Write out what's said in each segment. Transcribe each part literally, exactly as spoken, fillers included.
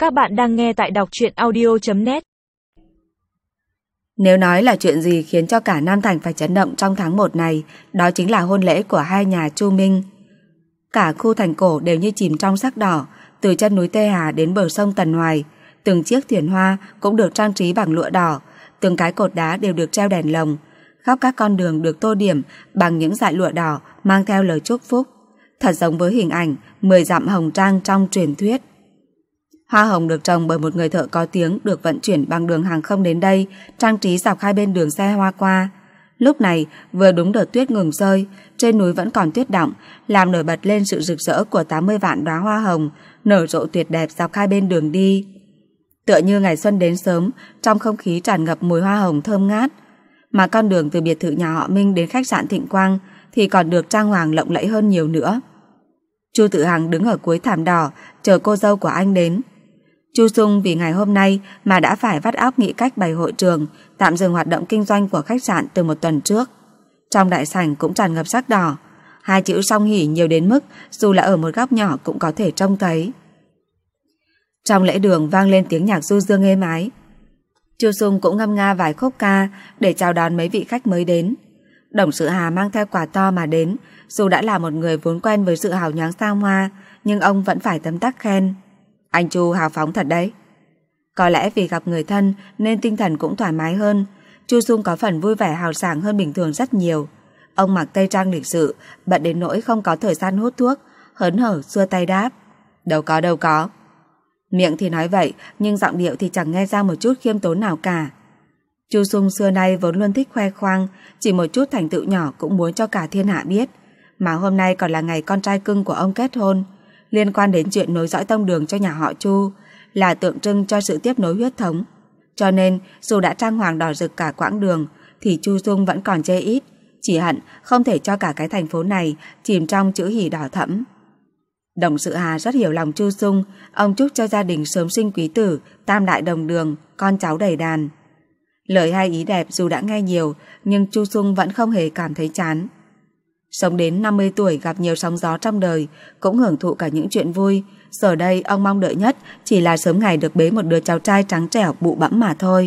Các bạn đang nghe tại đọc truyện audio chấm net. Nếu nói là chuyện gì khiến cho cả Nam Thành phải chấn động trong tháng một này, đó chính là hôn lễ của hai nhà Chu Minh. Cả khu thành cổ đều như chìm trong sắc đỏ, từ chân núi Tê Hà đến bờ sông Tần Hoài. Từng chiếc thuyền hoa cũng được trang trí bằng lụa đỏ, từng cái cột đá đều được treo đèn lồng. Khắp các con đường được tô điểm bằng những dải lụa đỏ mang theo lời chúc phúc. Thật giống với hình ảnh mười dặm hồng trang trong truyền thuyết. Hoa hồng được trồng bởi một người thợ có tiếng được vận chuyển bằng đường hàng không đến đây, trang trí dọc hai bên đường xe hoa qua. Lúc này vừa đúng đợt tuyết ngừng rơi, trên núi vẫn còn tuyết đọng, làm nổi bật lên sự rực rỡ của tám mươi vạn đóa hoa hồng nở rộ tuyệt đẹp dọc hai bên đường đi. Tựa như ngày xuân đến sớm, trong không khí tràn ngập mùi hoa hồng thơm ngát. Mà con đường từ biệt thự nhà họ Minh đến khách sạn Thịnh Quang thì còn được trang hoàng lộng lẫy hơn nhiều nữa. Chu Tự Hằng đứng ở cuối thảm đỏ chờ cô dâu của anh đến. Chu Dung vì ngày hôm nay mà đã phải vắt óc nghĩ cách bày hội trường, tạm dừng hoạt động kinh doanh của khách sạn từ một tuần trước. Trong đại sảnh cũng tràn ngập sắc đỏ, hai chữ song hỷ nhiều đến mức dù là ở một góc nhỏ cũng có thể trông thấy. Trong lễ đường vang lên tiếng nhạc du dương êm ái. Chu Dung cũng ngâm nga vài khúc ca để chào đón mấy vị khách mới đến. Đồng Sự Hà mang theo quà to mà đến, dù đã là một người vốn quen với sự hào nhoáng xa hoa, nhưng ông vẫn phải tấm tắc khen. Anh Chu hào phóng thật đấy. Có lẽ vì gặp người thân nên tinh thần cũng thoải mái hơn. Chu Dung có phần vui vẻ hào sảng hơn bình thường rất nhiều. Ông mặc tây trang lịch sự, bận đến nỗi không có thời gian hút thuốc, hớn hở xua tay đáp. Đâu có đâu có. Miệng thì nói vậy, nhưng giọng điệu thì chẳng nghe ra một chút khiêm tốn nào cả. Chu Dung xưa nay vốn luôn thích khoe khoang, chỉ một chút thành tựu nhỏ cũng muốn cho cả thiên hạ biết. Mà hôm nay còn là ngày con trai cưng của ông kết hôn, liên quan đến chuyện nối dõi tông đường cho nhà họ Chu, là tượng trưng cho sự tiếp nối huyết thống. Cho nên dù đã trang hoàng đỏ rực cả quãng đường thì Chu Dung vẫn còn chê ít, chỉ hận không thể cho cả cái thành phố này chìm trong chữ hỉ đỏ thẫm. Đồng Sự Hà rất hiểu lòng Chu Dung, ông chúc cho gia đình sớm sinh quý tử, tam đại đồng đường, con cháu đầy đàn. Lời hay ý đẹp dù đã nghe nhiều, nhưng Chu Dung vẫn không hề cảm thấy chán. Sống đến năm mươi tuổi gặp nhiều sóng gió trong đời, cũng hưởng thụ cả những chuyện vui. Giờ đây ông mong đợi nhất chỉ là sớm ngày được bế một đứa cháu trai trắng trẻo bụ bẵm mà thôi.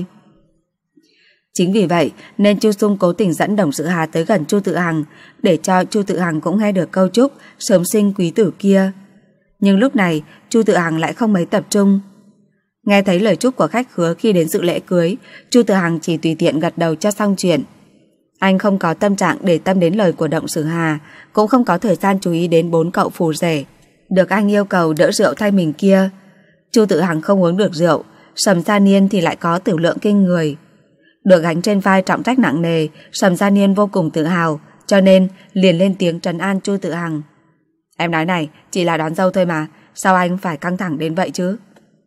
Chính vì vậy nên Chu Dung cố tình dẫn Đồng Sự Hà tới gần Chu Tự Hằng, để cho Chu Tự Hằng cũng nghe được câu chúc sớm sinh quý tử kia. Nhưng lúc này Chu Tự Hằng lại không mấy tập trung. Nghe thấy lời chúc của khách khứa khi đến dự lễ cưới, Chu Tự Hằng chỉ tùy tiện gật đầu cho xong chuyện. Anh không có tâm trạng để tâm đến lời của Đồng Sự Hà, cũng không có thời gian chú ý đến bốn cậu phù rể được anh yêu cầu đỡ rượu thay mình kia. Chu Tự Hằng không uống được rượu, Sầm Gia Niên thì lại có tiểu lượng kinh người. Được gánh trên vai trọng trách nặng nề, Sầm Gia Niên vô cùng tự hào, cho nên liền lên tiếng trấn an Chu Tự Hằng. Em nói này, chỉ là đón dâu thôi mà, sao anh phải căng thẳng đến vậy chứ?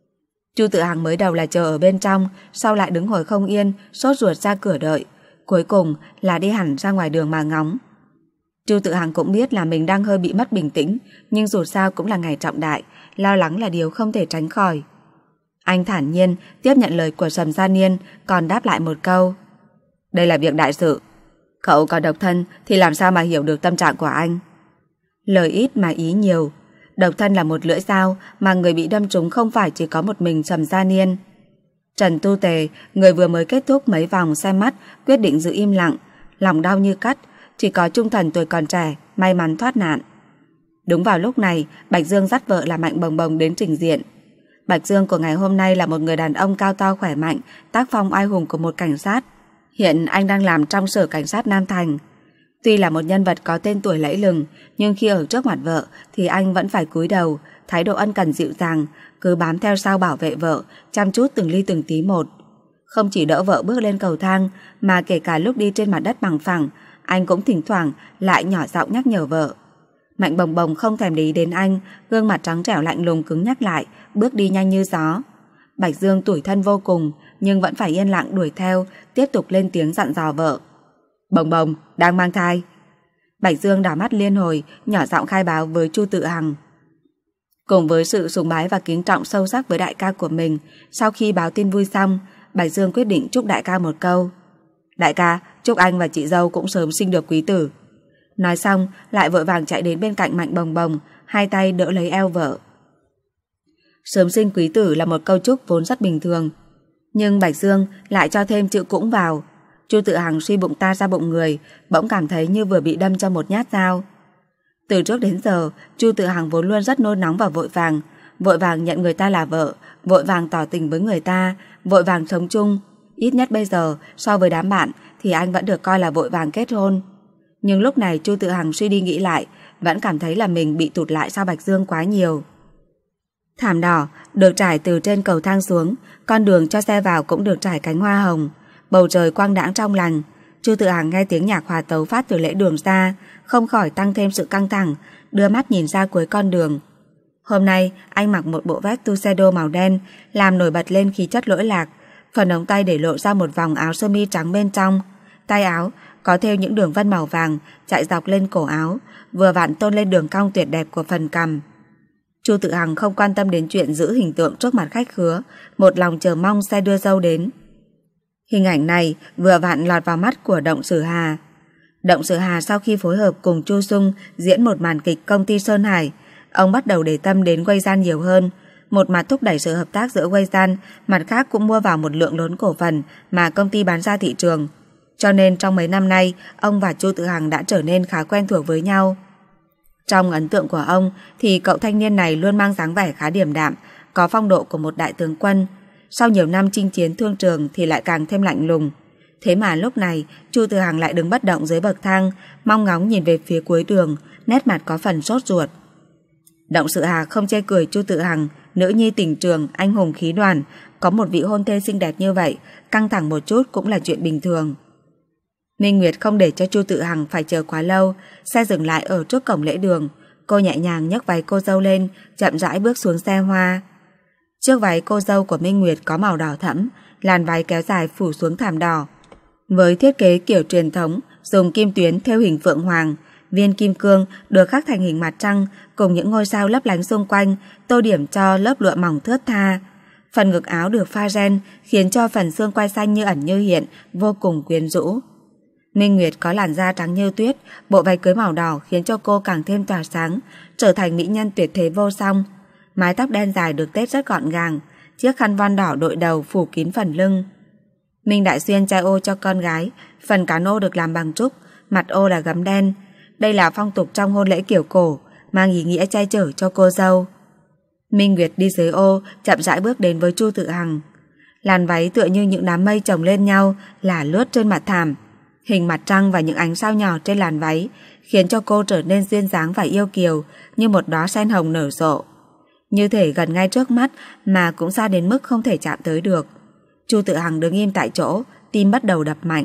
Chu Tự Hằng mới đầu là chờ ở bên trong, sau lại đứng hồi không yên, sốt ruột ra cửa đợi, cuối cùng là đi hẳn ra ngoài đường mà ngóng. Chu Tự Hằng cũng biết là mình đang hơi bị mất bình tĩnh, nhưng dù sao cũng là ngày trọng đại, lo lắng là điều không thể tránh khỏi. Anh thản nhiên tiếp nhận lời của Sầm Gia Niên, còn đáp lại một câu. Đây là việc đại sự, cậu còn độc thân thì làm sao mà hiểu được tâm trạng của anh. Lời ít mà ý nhiều. Độc thân là một lưỡi dao mà người bị đâm trúng không phải chỉ có một mình Sầm Gia Niên. Trần Tu Tề, người vừa mới kết thúc mấy vòng xem mắt, quyết định giữ im lặng, lòng đau như cắt. Chỉ có Trung Thần tuổi còn trẻ may mắn thoát nạn. Đúng vào lúc này, Bạch Dương dắt vợ là Mạnh Bồng Bồng đến trình diện. Bạch Dương của ngày hôm nay là một người đàn ông cao to khỏe mạnh, tác phong oai hùng của một cảnh sát. Hiện anh đang làm trong sở cảnh sát Nam Thành. Tuy là một nhân vật có tên tuổi lẫy lừng, nhưng khi ở trước mặt vợ thì anh vẫn phải cúi đầu, thái độ ân cần dịu dàng, cứ bám theo sau bảo vệ vợ, chăm chút từng ly từng tí một. Không chỉ đỡ vợ bước lên cầu thang, mà kể cả lúc đi trên mặt đất bằng phẳng, anh cũng thỉnh thoảng lại nhỏ giọng nhắc nhở vợ. Mạnh Bồng Bồng không thèm để ý đến anh, gương mặt trắng trẻo lạnh lùng cứng nhắc lại, bước đi nhanh như gió. Bạch Dương tủi thân vô cùng, nhưng vẫn phải yên lặng đuổi theo, tiếp tục lên tiếng dặn dò vợ. Bồng Bồng, đang mang thai. Bạch Dương đảo mắt liên hồi, nhỏ giọng khai báo với Chu Tự Hằng. Cùng với sự sùng bái và kính trọng sâu sắc với đại ca của mình, sau khi báo tin vui xong, Bạch Dương quyết định chúc đại ca một câu. Đại ca, chúc anh và chị dâu cũng sớm sinh được quý tử. Nói xong, lại vội vàng chạy đến bên cạnh Mạnh Bồng Bồng, hai tay đỡ lấy eo vợ. Sớm sinh quý tử là một câu chúc vốn rất bình thường, nhưng Bạch Dương lại cho thêm chữ cũng vào. Chu Tự Hằng suy bụng ta ra bụng người, bỗng cảm thấy như vừa bị đâm cho một nhát dao. Từ trước đến giờ, Chu Tự Hằng vốn luôn rất nôn nóng và vội vàng, vội vàng nhận người ta là vợ, vội vàng tỏ tình với người ta, vội vàng sống chung. Ít nhất bây giờ, so với đám bạn thì anh vẫn được coi là vội vàng kết hôn. Nhưng lúc này Chu Tự Hằng suy đi nghĩ lại, vẫn cảm thấy là mình bị tụt lại sau Bạch Dương quá nhiều. Thảm đỏ được trải từ trên cầu thang xuống, con đường cho xe vào cũng được trải cánh hoa hồng. Bầu trời quang đãng trong lành. Chu Tự Hằng nghe tiếng nhạc hòa tấu phát từ lễ đường ra, không khỏi tăng thêm sự căng thẳng, đưa mắt nhìn ra cuối con đường. Hôm nay anh mặc một bộ vest tuxedo màu đen, làm nổi bật lên khí chất lỗi lạc. Phần ống tay để lộ ra một vòng áo sơ mi trắng bên trong. Tay áo có thêu những đường vân màu vàng chạy dọc lên cổ áo, vừa vặn tôn lên đường cong tuyệt đẹp của phần cằm. Chu Tự Hằng không quan tâm đến chuyện giữ hình tượng trước mặt khách khứa, một lòng chờ mong xe đưa dâu đến. Hình ảnh này vừa vặn lọt vào mắt của Động Sử Hà. Động Sử Hà sau khi phối hợp cùng Chu Sung diễn một màn kịch công ty Sơn Hải, ông bắt đầu để tâm đến Weisan nhiều hơn. Một mặt thúc đẩy sự hợp tác giữa Weisan, mặt khác cũng mua vào một lượng lớn cổ phần mà công ty bán ra thị trường. Cho nên trong mấy năm nay, ông và Chu Tự Hằng đã trở nên khá quen thuộc với nhau. Trong ấn tượng của ông thì cậu thanh niên này luôn mang dáng vẻ khá điềm đạm, có phong độ của một đại tướng quân. Sau nhiều năm chinh chiến thương trường thì lại càng thêm lạnh lùng. Thế mà lúc này Chu Tự Hằng lại đứng bất động dưới bậc thang, mong ngóng nhìn về phía cuối đường, nét mặt có phần sốt ruột. Động Sử Hà không chê cười Chu Tự Hằng, nữ nhi tình trường, anh hùng khí đoàn, có một vị hôn thê xinh đẹp như vậy, căng thẳng một chút cũng là chuyện bình thường. Minh Nguyệt không để cho Chu Tự Hằng phải chờ quá lâu, xe dừng lại ở trước cổng lễ đường. Cô nhẹ nhàng nhấc váy cô dâu lên, chậm rãi bước xuống xe hoa. Chiếc váy cô dâu của Minh Nguyệt có màu đỏ thẫm, làn váy kéo dài phủ xuống thảm đỏ. Với thiết kế kiểu truyền thống, dùng kim tuyến thêu hình phượng hoàng, viên kim cương được khắc thành hình mặt trăng cùng những ngôi sao lấp lánh xung quanh, tô điểm cho lớp lụa mỏng thướt tha. Phần ngực áo được pha ren khiến cho phần xương quai xanh như ẩn như hiện, vô cùng quyến rũ. Minh Nguyệt có làn da trắng như tuyết, bộ váy cưới màu đỏ khiến cho cô càng thêm tỏa sáng, trở thành mỹ nhân tuyệt thế vô song. Mái tóc đen dài được tết rất gọn gàng, chiếc khăn voan đỏ đội đầu phủ kín phần lưng. Minh Đại Xuyên trai ô cho con gái, phần cán ô được làm bằng trúc, mặt ô là gấm đen. Đây là phong tục trong hôn lễ kiểu cổ, mang ý nghĩa che chở cho cô dâu. Minh Nguyệt đi dưới ô, chậm rãi bước đến với Chu Tự Hằng. Làn váy tựa như những đám mây chồng lên nhau, lả lướt trên mặt thảm. Hình mặt trăng và những ánh sao nhỏ trên làn váy khiến cho cô trở nên duyên dáng và yêu kiều, như một đóa sen hồng nở rộ. Như thể gần ngay trước mắt mà cũng xa đến mức không thể chạm tới được. Chu Tự Hằng đứng im tại chỗ, tim bắt đầu đập mạnh.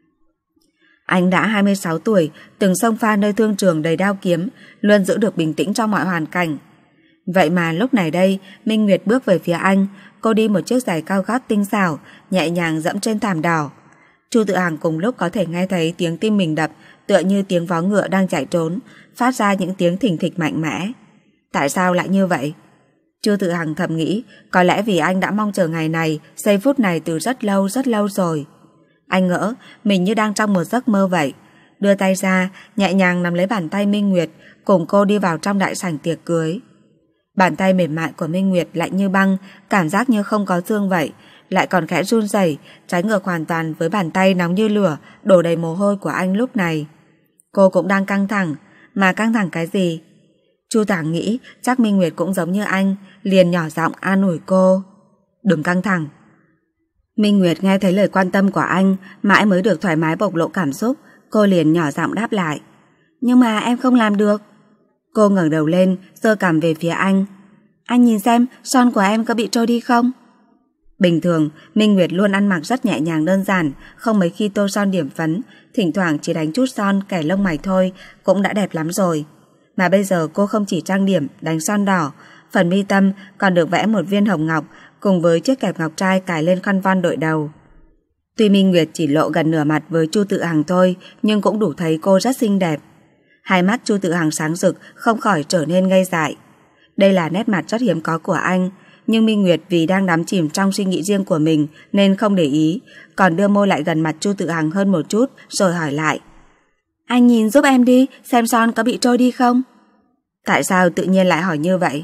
Anh đã hai mươi sáu tuổi, từng xông pha nơi thương trường đầy đao kiếm, luôn giữ được bình tĩnh trong mọi hoàn cảnh. Vậy mà lúc này đây, Minh Nguyệt bước về phía anh, cô đi một chiếc giày cao gót tinh xảo, nhẹ nhàng dẫm trên thảm đỏ. Chu Tự Hằng cùng lúc có thể nghe thấy tiếng tim mình đập, tựa như tiếng vó ngựa đang chạy trốn, phát ra những tiếng thình thịch mạnh mẽ. Tại sao lại như vậy? Chu Tự Hằng thầm nghĩ, có lẽ vì anh đã mong chờ ngày này, giây phút này từ rất lâu rất lâu rồi. Anh ngỡ mình như đang trong một giấc mơ vậy, đưa tay ra, nhẹ nhàng nắm lấy bàn tay Minh Nguyệt, cùng cô đi vào trong đại sảnh tiệc cưới. Bàn tay mềm mại của Minh Nguyệt lạnh như băng, cảm giác như không có xương vậy, lại còn khẽ run rẩy, trái ngược hoàn toàn với bàn tay nóng như lửa, đổ đầy mồ hôi của anh lúc này. Cô cũng đang căng thẳng, mà căng thẳng cái gì? Chu Tự Hằng nghĩ chắc Minh Nguyệt cũng giống như anh, liền nhỏ giọng an ủi cô. Đừng căng thẳng. Minh Nguyệt nghe thấy lời quan tâm của anh, mãi mới được thoải mái bộc lộ cảm xúc, cô liền nhỏ giọng đáp lại. Nhưng mà em không làm được. Cô ngẩng đầu lên, giơ cằm về phía anh. Anh nhìn xem, son của em có bị trôi đi không? Bình thường, Minh Nguyệt luôn ăn mặc rất nhẹ nhàng đơn giản, không mấy khi tô son điểm phấn, thỉnh thoảng chỉ đánh chút son kẻ lông mày thôi, cũng đã đẹp lắm rồi. Mà bây giờ cô không chỉ trang điểm, đánh son đỏ, phần mi tâm còn được vẽ một viên hồng ngọc, cùng với chiếc kẹp ngọc trai cài lên khăn voan đội đầu. Tuy Minh Nguyệt chỉ lộ gần nửa mặt với Chu Tự Hằng thôi, nhưng cũng đủ thấy cô rất xinh đẹp. Hai mắt Chu Tự Hằng sáng rực, không khỏi trở nên ngây dại. Đây là nét mặt rất hiếm có của anh, nhưng Minh Nguyệt vì đang đắm chìm trong suy nghĩ riêng của mình nên không để ý, còn đưa môi lại gần mặt Chu Tự Hằng hơn một chút rồi hỏi lại. Anh nhìn giúp em đi, xem son có bị trôi đi không? Tại sao tự nhiên lại hỏi như vậy?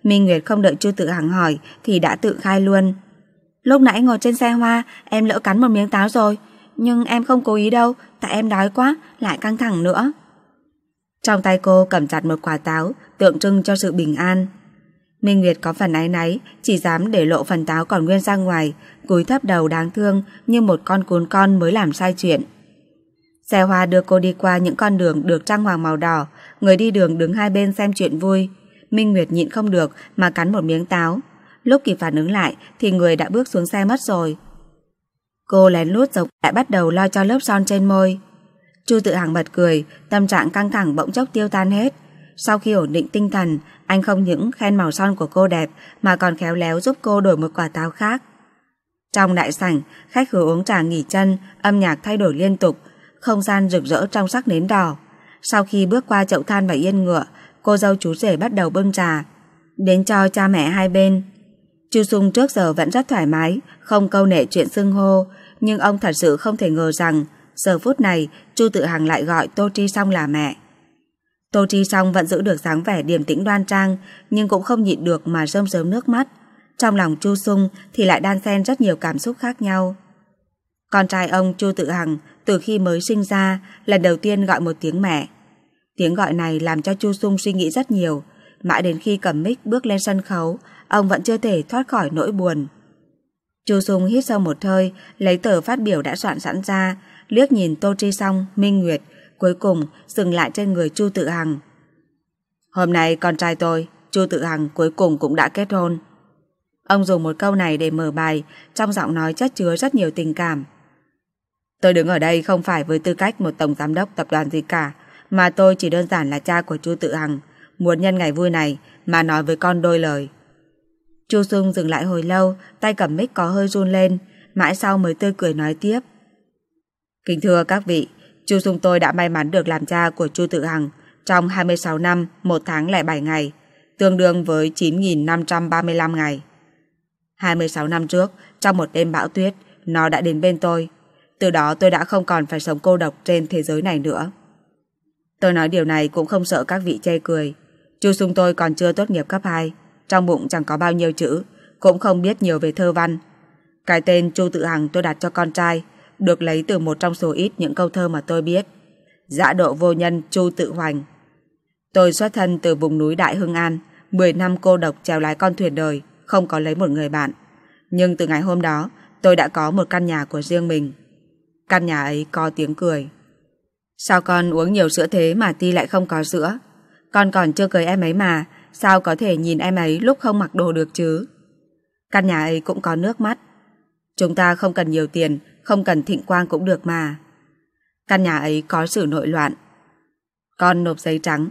Minh Nguyệt không đợi Chu Tự Hằng hỏi thì đã tự khai luôn. Lúc nãy ngồi trên xe hoa, em lỡ cắn một miếng táo rồi. Nhưng em không cố ý đâu, tại em đói quá, lại căng thẳng nữa. Trong tay cô cầm chặt một quả táo, tượng trưng cho sự bình an. Minh Nguyệt có phần áy náy, chỉ dám để lộ phần táo còn nguyên ra ngoài, cúi thấp đầu đáng thương như một con cún con mới làm sai chuyện. Xe hoa đưa cô đi qua những con đường được trang hoàng màu đỏ, người đi đường đứng hai bên xem chuyện vui. Minh Nguyệt nhịn không được mà cắn một miếng táo. Lúc kịp phản ứng lại thì người đã bước xuống xe mất rồi. Cô lén lút dọc lại bắt đầu lo cho lớp son trên môi. Chu Tự Hằng bật cười, tâm trạng căng thẳng bỗng chốc tiêu tan hết. Sau khi ổn định tinh thần, anh không những khen màu son của cô đẹp mà còn khéo léo giúp cô đổi một quả táo khác. Trong đại sảnh, khách khứa uống trà nghỉ chân, âm nhạc thay đổi liên tục, không gian rực rỡ trong sắc nến đỏ. Sau khi bước qua chậu than và yên ngựa, cô dâu chú rể bắt đầu bưng trà đến cho cha mẹ hai bên. Chu Sung trước giờ vẫn rất thoải mái, không câu nệ chuyện xưng hô, nhưng ông thật sự không thể ngờ rằng giờ phút này Chu Tự Hằng lại gọi Tô Tri Song là mẹ. Tô Tri Song vẫn giữ được dáng vẻ điềm tĩnh đoan trang, nhưng cũng không nhịn được mà rơm rớm nước mắt. Trong lòng Chu Sung thì lại đan xen rất nhiều cảm xúc khác nhau. Con trai ông Chu Tự Hằng từ khi mới sinh ra lần đầu tiên gọi một tiếng mẹ. Tiếng gọi này làm cho Chu Sung suy nghĩ rất nhiều. Mãi đến khi cầm mic bước lên sân khấu, ông vẫn chưa thể thoát khỏi nỗi buồn. Chu Sung hít sâu một hơi, lấy tờ phát biểu đã soạn sẵn ra, liếc nhìn Tô Tri Song, Minh Nguyệt, cuối cùng dừng lại trên người Chu Tự Hằng. Hôm nay con trai tôi, Chu Tự Hằng, cuối cùng cũng đã kết hôn. Ông dùng một câu này để mở bài, trong giọng nói chất chứa rất nhiều tình cảm. Tôi đứng ở đây không phải với tư cách một tổng giám đốc tập đoàn gì cả, mà tôi chỉ đơn giản là cha của Chu Tự Hằng, muốn nhân ngày vui này mà nói với con đôi lời. Chu Sung dừng lại hồi lâu, tay cầm mic có hơi run lên, mãi sau mới tươi cười nói tiếp. Kính thưa các vị, Chu Sung tôi đã may mắn được làm cha của Chu Tự Hằng trong hai mươi sáu năm, một tháng lẻ bảy ngày, tương đương với chín nghìn năm trăm ba mươi lăm ngày. hai mươi sáu năm trước, trong một đêm bão tuyết, nó đã đến bên tôi. Từ đó tôi đã không còn phải sống cô độc trên thế giới này nữa. Tôi nói điều này cũng không sợ các vị chê cười. Chu Sung tôi còn chưa tốt nghiệp cấp hai, trong bụng chẳng có bao nhiêu chữ, cũng không biết nhiều về thơ văn. Cái tên Chu Tự Hằng tôi đặt cho con trai, được lấy từ một trong số ít những câu thơ mà tôi biết. Dã độ vô nhân Chu Tự Hoành. Tôi xuất thân từ vùng núi Đại Hưng An, mười năm cô độc chèo lái con thuyền đời, không có lấy một người bạn. Nhưng từ ngày hôm đó, tôi đã có một căn nhà của riêng mình. Căn nhà ấy có tiếng cười. Sao con uống nhiều sữa thế mà Ti lại không có sữa? Con còn chưa cưới em ấy mà, sao có thể nhìn em ấy lúc không mặc đồ được chứ? Căn nhà ấy cũng có nước mắt. Chúng ta không cần nhiều tiền, không cần thịnh quang cũng được mà. Căn nhà ấy có sự nội loạn. Con nộp giấy trắng.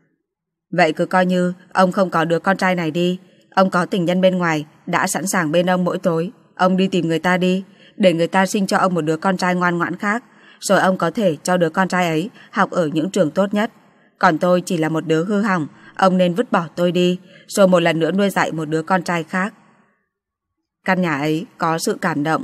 Vậy cứ coi như ông không có đứa con trai này đi. Ông có tình nhân bên ngoài, đã sẵn sàng bên ông mỗi tối. Ông đi tìm người ta đi, để người ta sinh cho ông một đứa con trai ngoan ngoãn khác, rồi ông có thể cho đứa con trai ấy học ở những trường tốt nhất. Còn tôi chỉ là một đứa hư hỏng, ông nên vứt bỏ tôi đi, rồi một lần nữa nuôi dạy một đứa con trai khác. Căn nhà ấy có sự cảm động.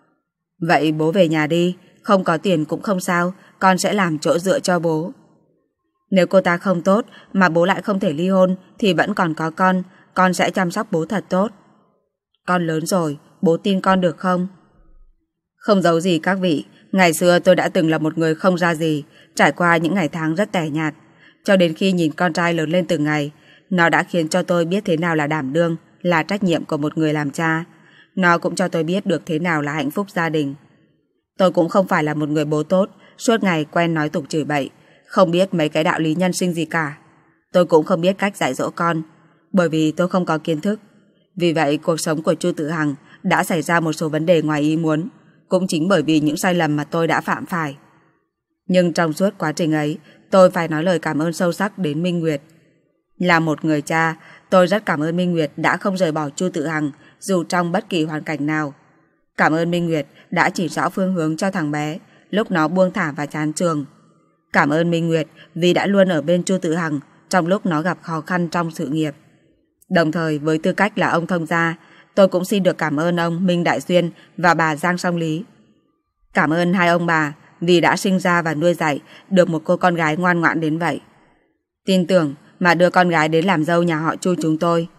Vậy bố về nhà đi, không có tiền cũng không sao, con sẽ làm chỗ dựa cho bố. Nếu cô ta không tốt mà bố lại không thể ly hôn thì vẫn còn có con, con sẽ chăm sóc bố thật tốt. Con lớn rồi, bố tin con được không? Không giấu gì các vị, ngày xưa tôi đã từng là một người không ra gì, trải qua những ngày tháng rất tẻ nhạt. Cho đến khi nhìn con trai lớn lên từng ngày, nó đã khiến cho tôi biết thế nào là đảm đương, là trách nhiệm của một người làm cha. Nó cũng cho tôi biết được thế nào là hạnh phúc gia đình. Tôi cũng không phải là một người bố tốt, suốt ngày quen nói tục chửi bậy, không biết mấy cái đạo lý nhân sinh gì cả. Tôi cũng không biết cách dạy dỗ con, bởi vì tôi không có kiến thức. Vì vậy cuộc sống của Chu Tự Hằng đã xảy ra một số vấn đề ngoài ý muốn, cũng chính bởi vì những sai lầm mà tôi đã phạm phải. Nhưng trong suốt quá trình ấy, tôi phải nói lời cảm ơn sâu sắc đến Minh Nguyệt. Là một người cha, tôi rất cảm ơn Minh Nguyệt đã không rời bỏ Chu Tự Hằng dù trong bất kỳ hoàn cảnh nào. Cảm ơn Minh Nguyệt đã chỉ rõ phương hướng cho thằng bé lúc nó buông thả và chán trường. Cảm ơn Minh Nguyệt vì đã luôn ở bên Chu Tự Hằng trong lúc nó gặp khó khăn trong sự nghiệp. Đồng thời với tư cách là ông thông gia, tôi cũng xin được cảm ơn ông Minh Đại Xuyên và bà Giang Song Lý. Cảm ơn hai ông bà vì đã sinh ra và nuôi dạy được một cô con gái ngoan ngoãn đến vậy. Tin tưởng mà đưa con gái đến làm dâu nhà họ Chu chúng tôi.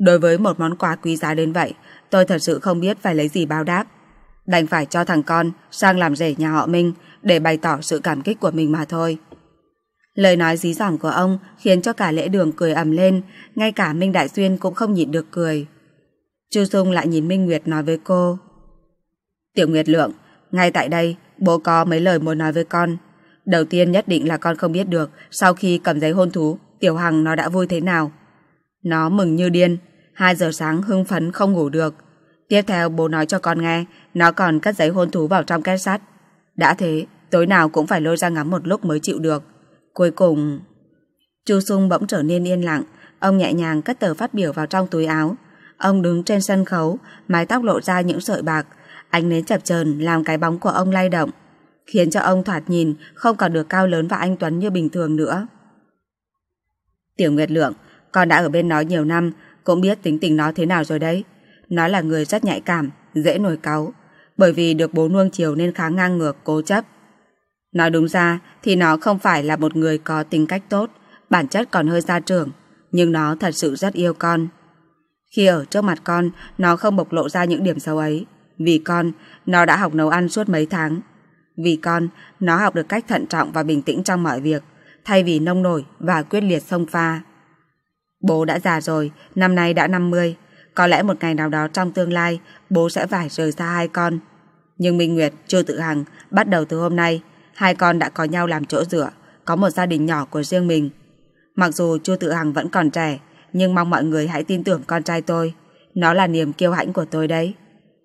Đối với một món quà quý giá đến vậy, tôi thật sự không biết phải lấy gì báo đáp. Đành phải cho thằng con sang làm rể nhà họ Minh để bày tỏ sự cảm kích của mình mà thôi. Lời nói dí dỏm của ông khiến cho cả lễ đường cười ầm lên, ngay cả Minh Đại Xuyên cũng không nhịn được cười. Chu Sung lại nhìn Minh Nguyệt nói với cô: Tiểu Nguyệt Lượng, ngay tại đây bố có mấy lời muốn nói với con. Đầu tiên nhất định là con không biết được sau khi cầm giấy hôn thú Tiểu Hằng nó đã vui thế nào. Nó mừng như điên, hai giờ sáng hưng phấn không ngủ được. Tiếp theo bố nói cho con nghe, nó còn cất giấy hôn thú vào trong két sắt. Đã thế, tối nào cũng phải lôi ra ngắm một lúc mới chịu được. Cuối cùng... Chu Sung bỗng trở nên yên lặng. Ông nhẹ nhàng cất tờ phát biểu vào trong túi áo. Ông đứng trên sân khấu, mái tóc lộ ra những sợi bạc. Ánh nến chập chờn làm cái bóng của ông lay động, khiến cho ông thoạt nhìn không còn được cao lớn và anh tuấn như bình thường nữa. Tiểu Nguyệt Lượng, con đã ở bên nó nhiều năm, cũng biết tính tình nó thế nào rồi đấy. Nó là người rất nhạy cảm, dễ nổi cáu, bởi vì được bố nuông chiều nên khá ngang ngược, cố chấp. Nói đúng ra thì nó không phải là một người có tính cách tốt, bản chất còn hơi gia trưởng, nhưng nó thật sự rất yêu con. Khi ở trước mặt con, nó không bộc lộ ra những điểm xấu ấy. Vì con, nó đã học nấu ăn suốt mấy tháng. Vì con, nó học được cách thận trọng và bình tĩnh trong mọi việc, thay vì nông nổi và quyết liệt xông pha. Bố đã già rồi, năm nay đã năm mươi. Có lẽ một ngày nào đó trong tương lai, bố sẽ phải rời xa hai con. Nhưng Minh Nguyệt, Chu Tự Hằng, bắt đầu từ hôm nay, hai con đã có nhau làm chỗ dựa, có một gia đình nhỏ của riêng mình. Mặc dù Chu Tự Hằng vẫn còn trẻ, nhưng mong mọi người hãy tin tưởng con trai tôi. Nó là niềm kiêu hãnh của tôi đấy.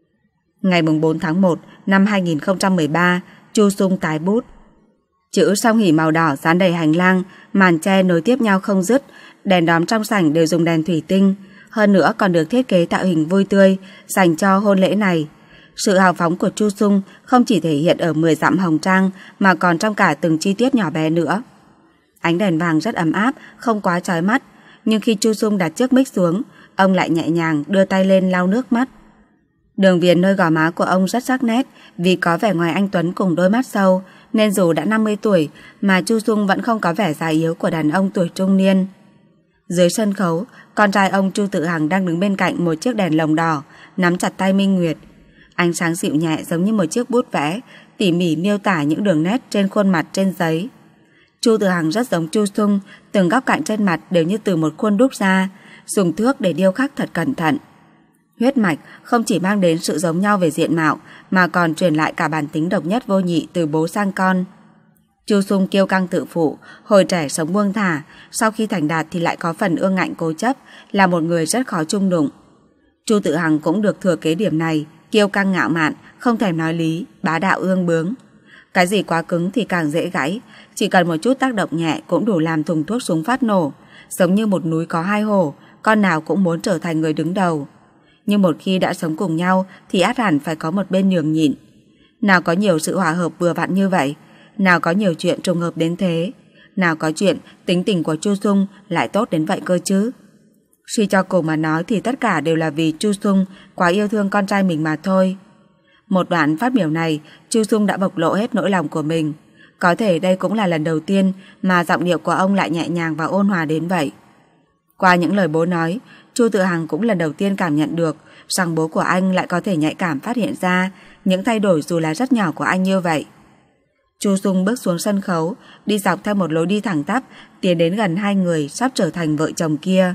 Ngày bốn tháng một năm hai nghìn không trăm mười ba, Chu Sung tái bút. Chữ song hỷ màu đỏ dán đầy hành lang, màn tre nối tiếp nhau không dứt, đèn đóm trong sảnh đều dùng đèn thủy tinh, hơn nữa còn được thiết kế tạo hình vui tươi dành cho hôn lễ này. Sự hào phóng của Chu Sung không chỉ thể hiện ở mười dặm hồng trang mà còn trong cả từng chi tiết nhỏ bé nữa. Ánh đèn vàng rất ấm áp, không quá chói mắt, nhưng khi Chu Sung đặt chiếc mic xuống, ông lại nhẹ nhàng đưa tay lên lau nước mắt. Đường viền nơi gò má của ông rất sắc nét, vì có vẻ ngoài anh tuấn cùng đôi mắt sâu, nên dù đã năm mươi tuổi mà Chu Sung vẫn không có vẻ già yếu của đàn ông tuổi trung niên. Dưới sân khấu, con trai ông Chu Tự Hằng đang đứng bên cạnh một chiếc đèn lồng đỏ, nắm chặt tay Minh Nguyệt. Ánh sáng dịu nhẹ giống như một chiếc bút vẽ, tỉ mỉ miêu tả những đường nét trên khuôn mặt trên giấy. Chu Tự Hằng rất giống Chu Sung, từng góc cạnh trên mặt đều như từ một khuôn đúc ra, dùng thước để điêu khắc thật cẩn thận. Huyết mạch không chỉ mang đến sự giống nhau về diện mạo, mà còn truyền lại cả bản tính độc nhất vô nhị từ bố sang con. Chu Sung kiêu căng tự phụ, hồi trẻ sống buông thả, sau khi thành đạt thì lại có phần ương ngạnh cố chấp, là một người rất khó chung đụng. Chu Tự Hằng cũng được thừa kế điểm này, kiêu căng ngạo mạn, không thèm nói lý, bá đạo ương bướng. Cái gì quá cứng thì càng dễ gãy, chỉ cần một chút tác động nhẹ cũng đủ làm thùng thuốc súng phát nổ. Giống như một núi có hai hổ, con nào cũng muốn trở thành người đứng đầu. Nhưng một khi đã sống cùng nhau thì ắt hẳn phải có một bên nhường nhịn. Nào có nhiều sự hòa hợp vừa vặn như vậy, nào có nhiều chuyện trùng hợp đến thế, nào có chuyện tính tình của Chu Sung lại tốt đến vậy cơ chứ. Suy cho cùng mà nói thì tất cả đều là vì Chu Sung quá yêu thương con trai mình mà thôi. Một đoạn phát biểu này, Chu Sung đã bộc lộ hết nỗi lòng của mình. Có thể đây cũng là lần đầu tiên mà giọng điệu của ông lại nhẹ nhàng và ôn hòa đến vậy. Qua những lời bố nói, Chu Tự Hằng cũng lần đầu tiên cảm nhận được rằng bố của anh lại có thể nhạy cảm phát hiện ra những thay đổi dù là rất nhỏ của anh như vậy. Chu Sung bước xuống sân khấu, đi dọc theo một lối đi thẳng tắp, tiến đến gần hai người sắp trở thành vợ chồng kia.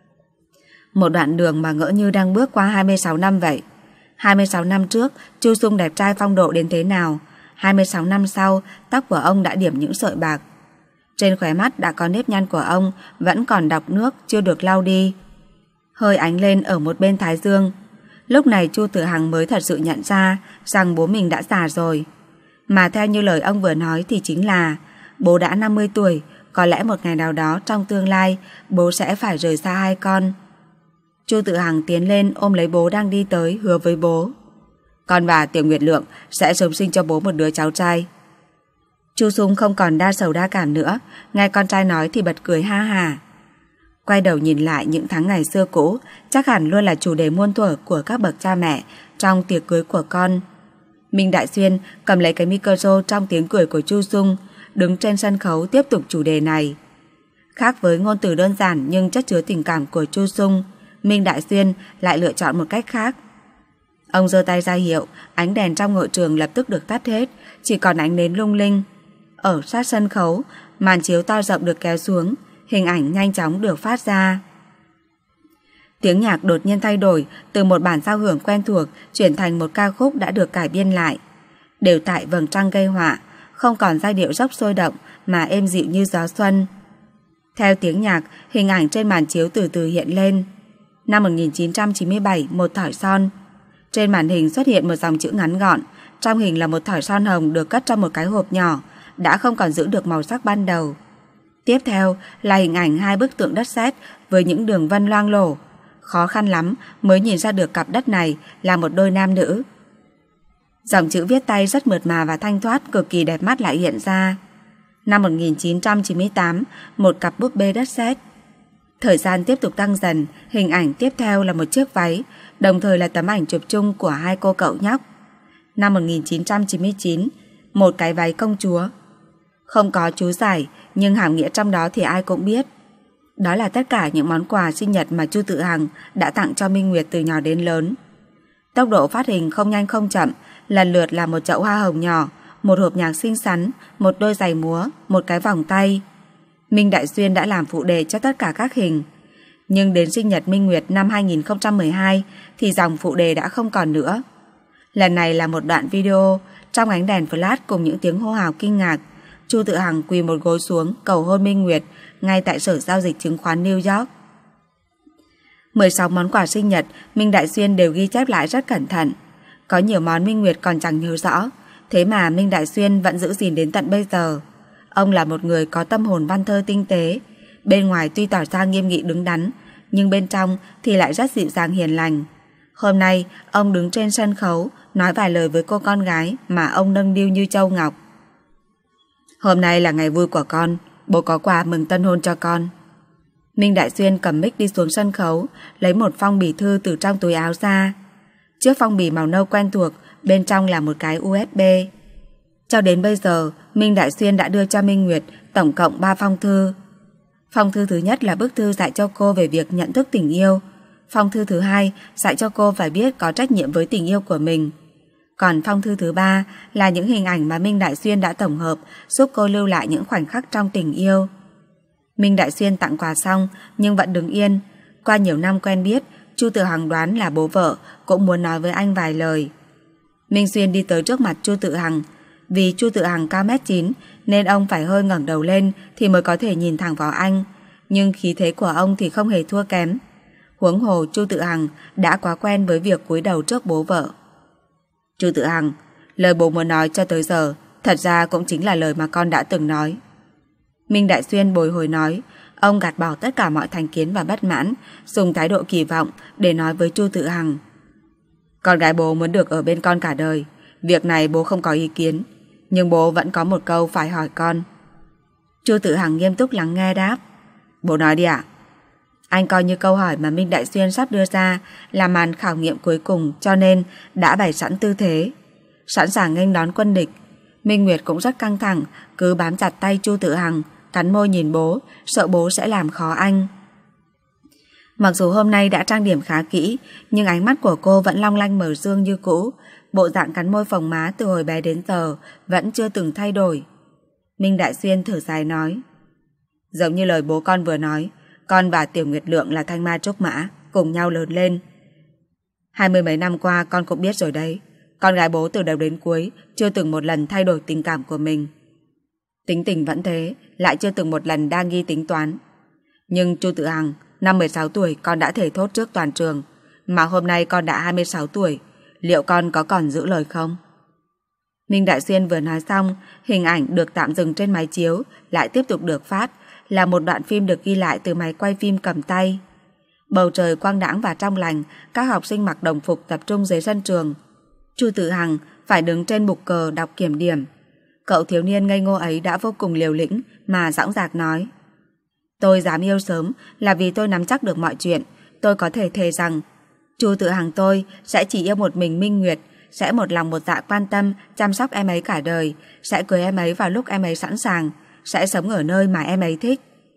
Một đoạn đường mà ngỡ như đang bước qua hai mươi sáu năm vậy. hai mươi sáu năm trước, Chu Sung đẹp trai phong độ đến thế nào? hai mươi sáu năm sau, tóc của ông đã điểm những sợi bạc. Trên khóe mắt đã có nếp nhăn của ông, vẫn còn đọng nước chưa được lau đi, hơi ánh lên ở một bên thái dương. Lúc này Chu Tự Hằng mới thật sự nhận ra rằng bố mình đã già rồi. Mà theo như lời ông vừa nói thì chính là bố đã năm mươi tuổi, có lẽ một ngày nào đó trong tương lai bố sẽ phải rời xa hai con. Chu Tự Hằng tiến lên ôm lấy bố đang đi tới, hứa với bố: Con và Tiểu Nguyệt Lượng sẽ sớm sinh cho bố một đứa cháu trai. Chu Sung không còn đa sầu đa cảm nữa, nghe con trai nói thì bật cười ha hả. Quay đầu nhìn lại những tháng ngày xưa cũ, chắc hẳn luôn là chủ đề muôn thuở của các bậc cha mẹ trong tiệc cưới của con. Minh Đại Xuyên cầm lấy cái micro trong tiếng cười của Chu Sung, đứng trên sân khấu tiếp tục chủ đề này. Khác với ngôn từ đơn giản nhưng chất chứa tình cảm của Chu Sung, Minh Đại Xuyên lại lựa chọn một cách khác. Ông giơ tay ra hiệu, ánh đèn trong hội trường lập tức được tắt hết, chỉ còn ánh nến lung linh. Ở sát sân khấu, màn chiếu to rộng được kéo xuống, hình ảnh nhanh chóng được phát ra. Tiếng nhạc đột nhiên thay đổi, từ một bản giao hưởng quen thuộc chuyển thành một ca khúc đã được cải biên lại. Đều tại vầng trăng gây họa, không còn giai điệu dốc sôi động mà êm dịu như gió xuân. Theo tiếng nhạc, hình ảnh trên màn chiếu từ từ hiện lên. Năm một nghìn chín trăm chín mươi bảy, một thỏi son. Trên màn hình xuất hiện một dòng chữ ngắn gọn, trong hình là một thỏi son hồng được cất trong một cái hộp nhỏ, đã không còn giữ được màu sắc ban đầu. Tiếp theo là hình ảnh hai bức tượng đất sét với những đường vân loang lổ. Khó khăn lắm mới nhìn ra được cặp đất này là một đôi nam nữ. Dòng chữ viết tay rất mượt mà và thanh thoát, cực kỳ đẹp mắt lại hiện ra. Năm một nghìn chín trăm chín mươi tám, một cặp búp bê đất sét. Thời gian tiếp tục tăng dần, hình ảnh tiếp theo là một chiếc váy, đồng thời là tấm ảnh chụp chung của hai cô cậu nhóc. Năm một nghìn chín trăm chín mươi chín, một cái váy công chúa. Không có chú giải, nhưng hàm nghĩa trong đó thì ai cũng biết. Đó là tất cả những món quà sinh nhật mà Chu Tự Hằng đã tặng cho Minh Nguyệt từ nhỏ đến lớn. Tốc độ phát hình không nhanh không chậm, lần lượt là một chậu hoa hồng nhỏ, một hộp nhạc xinh xắn, một đôi giày múa, một cái vòng tay. Minh Đại Xuyên đã làm phụ đề cho tất cả các hình. Nhưng đến sinh nhật Minh Nguyệt năm hai nghìn không trăm mười hai thì dòng phụ đề đã không còn nữa. Lần này là một đoạn video, trong ánh đèn flash cùng những tiếng hô hào kinh ngạc, Chu Tự Hằng quỳ một gối xuống cầu hôn Minh Nguyệt ngay tại sở giao dịch chứng khoán New York. mười sáu món quà sinh nhật Minh Đại Xuyên đều ghi chép lại rất cẩn thận. Có nhiều món Minh Nguyệt còn chẳng nhớ rõ, thế mà Minh Đại Xuyên vẫn giữ gìn đến tận bây giờ. Ông là một người có tâm hồn văn thơ tinh tế, bên ngoài tuy tỏ ra nghiêm nghị đứng đắn, nhưng bên trong thì lại rất dịu dàng hiền lành. Hôm nay ông đứng trên sân khấu nói vài lời với cô con gái mà ông nâng niu như châu ngọc. Hôm nay là ngày vui của con, bố có quà mừng tân hôn cho con. Minh Đại Xuyên cầm mic đi xuống sân khấu, lấy một phong bì thư từ trong túi áo ra. Chiếc phong bì màu nâu quen thuộc, bên trong là một cái u ét bê. Cho đến bây giờ, Minh Đại Xuyên đã đưa cho Minh Nguyệt tổng cộng ba phong thư. Phong thư thứ nhất là bức thư dạy cho cô về việc nhận thức tình yêu. Phong thư thứ hai dạy cho cô phải biết có trách nhiệm với tình yêu của mình. Còn phong thư thứ ba là những hình ảnh mà Minh Đại Xuyên đã tổng hợp giúp cô lưu lại những khoảnh khắc trong tình yêu. Minh Đại Xuyên tặng quà xong nhưng vẫn đứng yên. Qua nhiều năm quen biết, Chu Tự Hằng đoán là bố vợ cũng muốn nói với anh vài lời. Minh Xuyên đi tới trước mặt Chu Tự Hằng. Vì Chu Tự Hằng cao mét chín nên ông phải hơi ngẩng đầu lên thì mới có thể nhìn thẳng vào anh. Nhưng khí thế của ông thì không hề thua kém. Huống hồ Chu Tự Hằng đã quá quen với việc cúi đầu trước bố vợ. Chu Tự Hằng, lời bố muốn nói cho tới giờ thật ra cũng chính là lời mà con đã từng nói. Minh Đại Xuyên bồi hồi nói. Ông gạt bỏ tất cả mọi thành kiến và bất mãn, dùng thái độ kỳ vọng để nói với Chu Tự Hằng. Con gái bố muốn được ở bên con cả đời. Việc này bố không có ý kiến, nhưng bố vẫn có một câu phải hỏi con. Chu Tự Hằng nghiêm túc lắng nghe đáp. Bố nói đi ạ. Anh coi như câu hỏi mà Minh Đại Xuyên sắp đưa ra là màn khảo nghiệm cuối cùng, cho nên đã bày sẵn tư thế, sẵn sàng nghênh đón quân địch. Minh Nguyệt cũng rất căng thẳng, cứ bám chặt tay Chu Tự Hằng, cắn môi nhìn bố, sợ bố sẽ làm khó anh. Mặc dù hôm nay đã trang điểm khá kỹ, nhưng ánh mắt của cô vẫn long lanh mở dương như cũ. Bộ dạng cắn môi phồng má từ hồi bé đến giờ vẫn chưa từng thay đổi. Minh Đại Xuyên thở dài nói. Giống như lời bố con vừa nói, con và Tiểu Nguyệt Lượng là thanh mai trúc mã, cùng nhau lớn lên. Hai mươi mấy năm qua con cũng biết rồi đấy, con gái bố từ đầu đến cuối chưa từng một lần thay đổi tình cảm của mình. Tính tình vẫn thế, lại chưa từng một lần đa nghi tính toán. Nhưng Chu Tự Hằng, năm mười sáu tuổi con đã thề thốt trước toàn trường, mà hôm nay con đã hai mươi sáu tuổi, liệu con có còn giữ lời không? Minh Đại Xuyên vừa nói xong, hình ảnh được tạm dừng trên máy chiếu lại tiếp tục được phát, là một đoạn phim được ghi lại từ máy quay phim cầm tay. Bầu trời quang đãng và trong lành, các học sinh mặc đồng phục tập trung dưới sân trường. Chu Tự Hằng phải đứng trên bục cờ đọc kiểm điểm. Cậu thiếu niên ngây ngô ấy đã vô cùng liều lĩnh mà dõng dạc nói. Tôi dám yêu sớm là vì tôi nắm chắc được mọi chuyện. Tôi có thể thề rằng Chu Tự Hằng tôi sẽ chỉ yêu một mình Minh Nguyệt, sẽ một lòng một dạ quan tâm chăm sóc em ấy cả đời, sẽ cưới em ấy vào lúc em ấy sẵn sàng, sẽ sống ở nơi mà em ấy thích.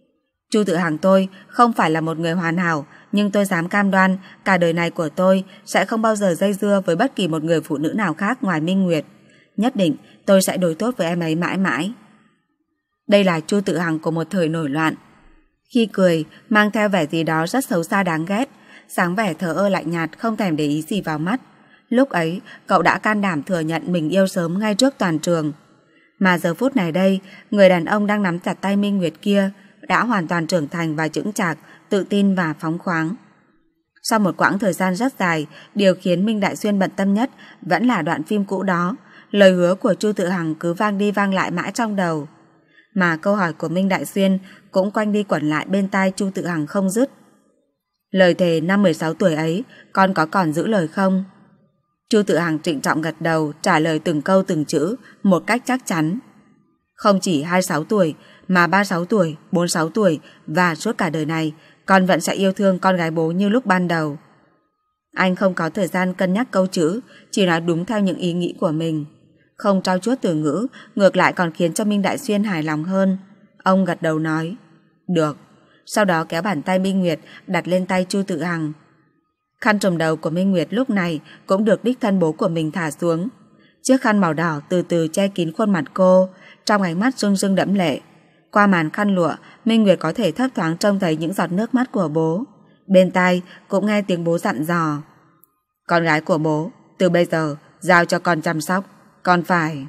Chu Tự Hằng, tôi không phải là một người hoàn hảo, nhưng tôi dám cam đoan cả đời này của tôi sẽ không bao giờ dây dưa với bất kỳ một người phụ nữ nào khác ngoài Minh Nguyệt. Nhất định tôi sẽ đối tốt với em ấy mãi mãi. Đây là Chu Tự Hằng của một thời nổi loạn. Khi cười, mang theo vẻ gì đó rất xấu xa đáng ghét, sáng vẻ thờ ơ lạnh nhạt, không thèm để ý gì vào mắt. Lúc ấy, cậu đã can đảm thừa nhận mình yêu sớm ngay trước toàn trường. Mà giờ phút này đây, người đàn ông đang nắm chặt tay Minh Nguyệt kia đã hoàn toàn trưởng thành và chững chạc, tự tin và phóng khoáng. Sau một quãng thời gian rất dài, điều khiến Minh Đại Xuyên bận tâm nhất vẫn là đoạn phim cũ đó. Lời hứa của Chu Tự Hằng cứ vang đi vang lại mãi trong đầu. Mà câu hỏi của Minh Đại Xuyên cũng quanh đi quẩn lại bên tai Chu Tự Hằng không dứt. Lời thề năm mười sáu tuổi ấy, con có còn giữ lời không? Chu Tự Hằng trịnh trọng gật đầu, trả lời từng câu từng chữ một cách chắc chắn. Không chỉ hai mươi sáu tuổi, mà ba mươi sáu tuổi, bốn mươi sáu tuổi và suốt cả đời này, con vẫn sẽ yêu thương con gái bố như lúc ban đầu. Anh không có thời gian cân nhắc câu chữ, chỉ nói đúng theo những ý nghĩ của mình. Không trau chuốt từ ngữ, ngược lại còn khiến cho Minh Đại Xuyên hài lòng hơn. Ông gật đầu nói, được. Sau đó kéo bàn tay Minh Nguyệt đặt lên tay Chu Tự Hằng. Khăn trùm đầu của Minh Nguyệt lúc này cũng được đích thân bố của mình thả xuống. Chiếc khăn màu đỏ từ từ che kín khuôn mặt cô, trong ánh mắt rưng rưng đẫm lệ. Qua màn khăn lụa, Minh Nguyệt có thể thấp thoáng trông thấy những giọt nước mắt của bố. Bên tai cũng nghe tiếng bố dặn dò, con gái của bố, từ bây giờ giao cho con chăm sóc, con phải.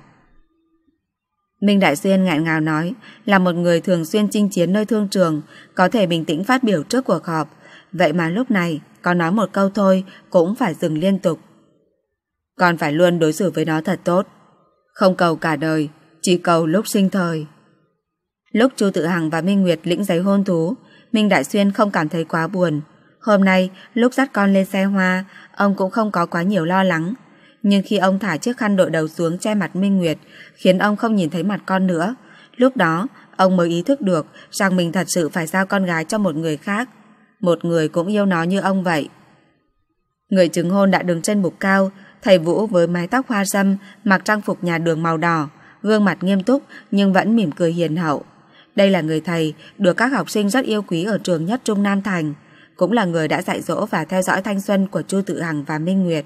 Minh Đại Xuyên nghẹn ngào nói, là một người thường xuyên chinh chiến nơi thương trường, có thể bình tĩnh phát biểu trước cuộc họp. Vậy mà lúc này, có nói một câu thôi cũng phải dừng liên tục. Con phải luôn đối xử với nó thật tốt, không cầu cả đời, chỉ cầu lúc sinh thời. Lúc Chu Tự Hằng và Minh Nguyệt lĩnh giấy hôn thú, Minh Đại Xuyên không cảm thấy quá buồn. Hôm nay, lúc dắt con lên xe hoa, ông cũng không có quá nhiều lo lắng. Nhưng khi ông thả chiếc khăn đội đầu xuống che mặt Minh Nguyệt, khiến ông không nhìn thấy mặt con nữa, lúc đó ông mới ý thức được rằng mình thật sự phải giao con gái cho một người khác. Một người cũng yêu nó như ông vậy. Người chứng hôn đã đứng trên bục cao, thầy Vũ với mái tóc hoa râm, mặc trang phục nhà đường màu đỏ, gương mặt nghiêm túc nhưng vẫn mỉm cười hiền hậu. Đây là người thầy được các học sinh rất yêu quý ở trường nhất Trung Nam Thành, cũng là người đã dạy dỗ và theo dõi thanh xuân của Chu Tự Hằng và Minh Nguyệt.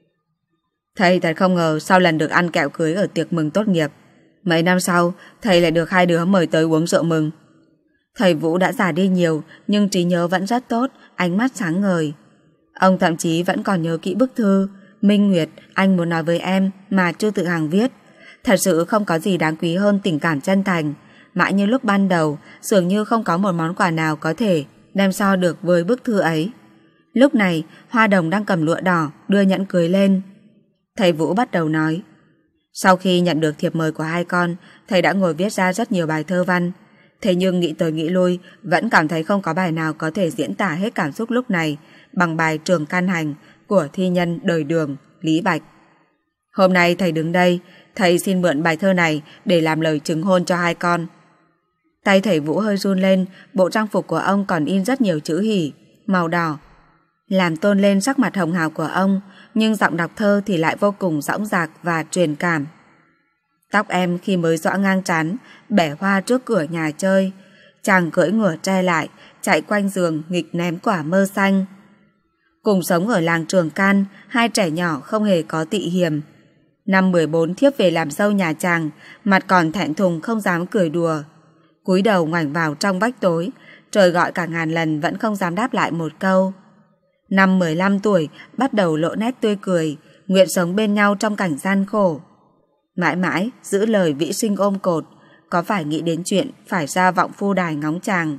Thầy thật không ngờ sau lần được ăn kẹo cưới ở tiệc mừng tốt nghiệp, mấy năm sau thầy lại được hai đứa mời tới uống rượu mừng. Thầy Vũ đã già đi nhiều nhưng trí nhớ vẫn rất tốt, ánh mắt sáng ngời. Ông thậm chí vẫn còn nhớ kỹ bức thư Minh Nguyệt, anh muốn nói với em mà Chu Tự Hằng viết. Thật sự không có gì đáng quý hơn tình cảm chân thành. Mãi như lúc ban đầu, dường như không có một món quà nào có thể đem so được với bức thư ấy. Lúc này, Hoa Đồng đang cầm lụa đỏ đưa nhẫn cưới lên. Thầy Vũ bắt đầu nói, sau khi nhận được thiệp mời của hai con, thầy đã ngồi viết ra rất nhiều bài thơ văn. Thế nhưng nghĩ tới nghĩ lui, vẫn cảm thấy không có bài nào có thể diễn tả hết cảm xúc lúc này bằng bài Trường Can Hành của thi nhân đời Đường, Lý Bạch. Hôm nay thầy đứng đây, thầy xin mượn bài thơ này để làm lời chứng hôn cho hai con. Tay thầy Vũ hơi run lên, bộ trang phục của ông còn in rất nhiều chữ hỉ, màu đỏ, làm tôn lên sắc mặt hồng hào của ông, nhưng giọng đọc thơ thì lại vô cùng dõng dạc và truyền cảm. Tóc em khi mới xõa ngang trán, bẻ hoa trước cửa nhà chơi, chàng cưỡi ngựa tre lại, chạy quanh giường nghịch ném quả mơ xanh. Cùng sống ở làng Trường Can, hai trẻ nhỏ không hề có tị hiềm. Năm mười bốn thiếp về làm dâu nhà chàng, mặt còn thẹn thùng không dám cười đùa. Cúi đầu ngoảnh vào trong bách tối, trời gọi cả ngàn lần vẫn không dám đáp lại một câu. Năm mười lăm tuổi, bắt đầu lộ nét tươi cười, nguyện sống bên nhau trong cảnh gian khổ. Mãi mãi giữ lời vĩ sinh ôm cột, có phải nghĩ đến chuyện phải ra vọng phu đài ngóng chàng.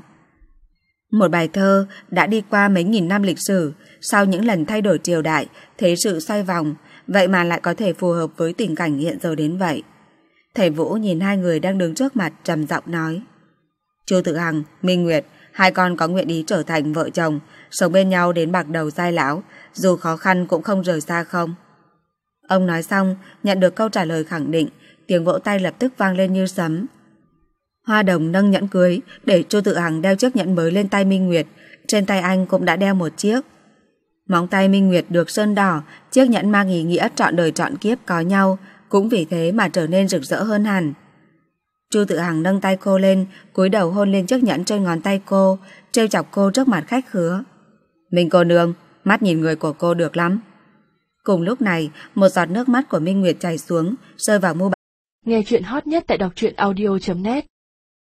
Một bài thơ đã đi qua mấy nghìn năm lịch sử, sau những lần thay đổi triều đại, thế sự xoay vòng, vậy mà lại có thể phù hợp với tình cảnh hiện giờ đến vậy. Thầy Vũ nhìn hai người đang đứng trước mặt trầm giọng nói, Chu Tự Hằng, Minh Nguyệt, hai con có nguyện ý trở thành vợ chồng, sống bên nhau đến bạc đầu giai lão, dù khó khăn cũng không rời xa không? Ông nói xong, nhận được câu trả lời khẳng định, tiếng vỗ tay lập tức vang lên như sấm. Hoa Đồng nâng nhẫn cưới để Chu Tự Hằng đeo chiếc nhẫn mới lên tay Minh Nguyệt, trên tay anh cũng đã đeo một chiếc. Móng tay Minh Nguyệt được sơn đỏ, chiếc nhẫn mang ý nghĩa trọn đời trọn kiếp có nhau, cũng vì thế mà trở nên rực rỡ hơn hẳn. Chu Tự Hằng nâng tay cô lên, cúi đầu hôn lên chiếc nhẫn trên ngón tay cô, trêu chọc cô trước mặt khách khứa. Minh cô nương, mắt nhìn người của cô được lắm. Cùng lúc này, một giọt nước mắt của Minh Nguyệt chảy xuống, rơi vào mu bàn. Nghe chuyện hot nhất tại đọc truyện audio chấm net.